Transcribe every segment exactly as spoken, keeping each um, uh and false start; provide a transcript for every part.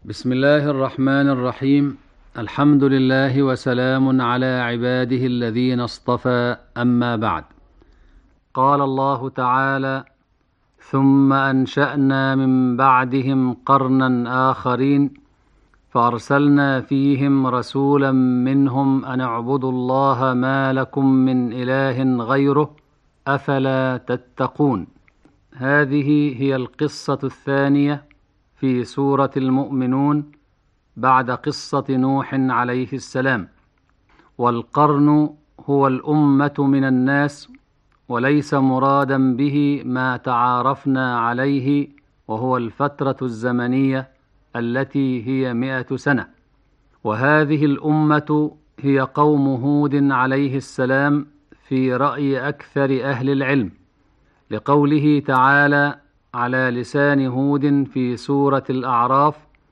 بسم الله الرحمن الرحيم. الحمد لله وسلام على عباده الذين اصطفى، أما بعد. قال الله تعالى: ثم أنشأنا من بعدهم قرنا آخرين فأرسلنا فيهم رسولا منهم أن اعبدوا الله ما لكم من إله غيره أفلا تتقون. هذه هي القصة الثانية في سورة المؤمنون بعد قصة نوح عليه السلام. والقرن هو الأمة من الناس، وليس مرادا به ما تعارفنا عليه، وهو الفترة الزمنية التي هي مئة سنة. وهذه الأمة هي قوم هود عليه السلام في رأي أكثر أهل العلم، لقوله تعالى على لسان هود في سورة الأعراف: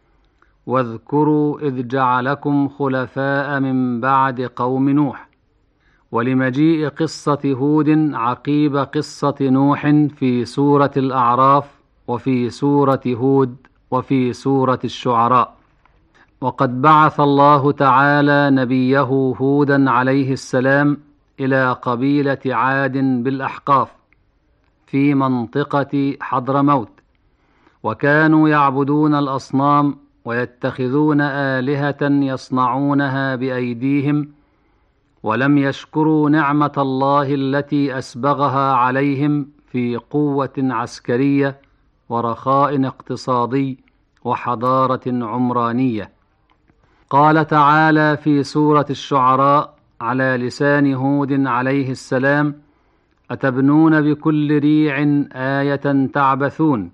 واذكروا إذ جعلكم خلفاء من بعد قوم نوح. ولمجيء قصة هود عقيب قصة نوح في سورة الأعراف وفي سورة هود وفي سورة الشعراء. وقد بعث الله تعالى نبيه هودا عليه السلام إلى قبيلة عاد بالأحقاف في منطقة حضرموت، وكانوا يعبدون الأصنام ويتخذون آلهة يصنعونها بأيديهم، ولم يشكروا نعمة الله التي أسبغها عليهم في قوة عسكرية ورخاء اقتصادي وحضارة عمرانية. قال تعالى في سورة الشعراء على لسان هود عليه السلام: أتبنون بكل ريع آية تعبثون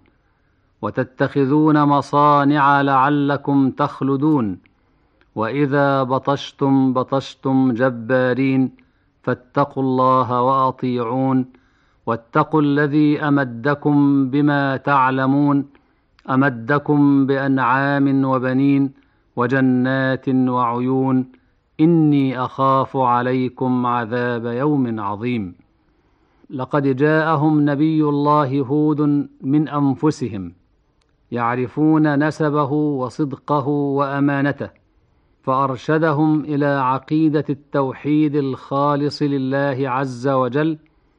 وتتخذون مصانع لعلكم تخلدون وإذا بطشتم بطشتم جبارين فاتقوا الله وأطيعون واتقوا الذي أمدكم بما تعلمون أمدكم بأنعام وبنين وجنات وعيون إني أخاف عليكم عذاب يوم عظيم. لقد جاءهم نبي الله هود من أنفسهم يعرفون نسبه وصدقه وأمانته، فأرشدهم إلى عقيدة التوحيد الخالص لله عز وجل،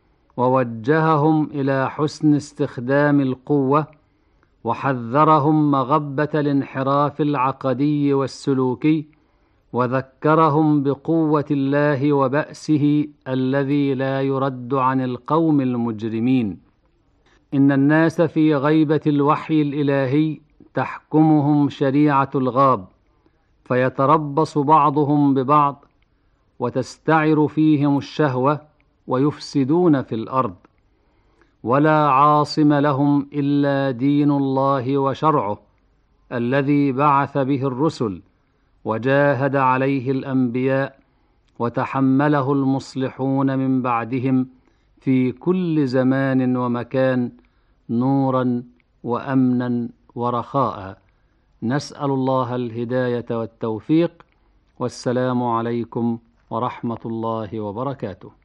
ووجههم إلى حسن استخدام القوة، وحذرهم مغبة الانحراف العقدي والسلوكي، وذكرهم بقوة الله وبأسه الذي لا يرد عن القوم المجرمين. إن الناس في غيبة الوحي الإلهي تحكمهم شريعة الغاب، فيتربص بعضهم ببعض وتستعر فيهم الشهوة ويفسدون في الأرض، ولا عاصم لهم إلا دين الله وشرعه الذي بعث به الرسل وجاهد عليه الأنبياء وتحمله المصلحون من بعدهم في كل زمان ومكان نورا وأمنا ورخاء. نسأل الله الهداية والتوفيق، والسلام عليكم ورحمة الله وبركاته.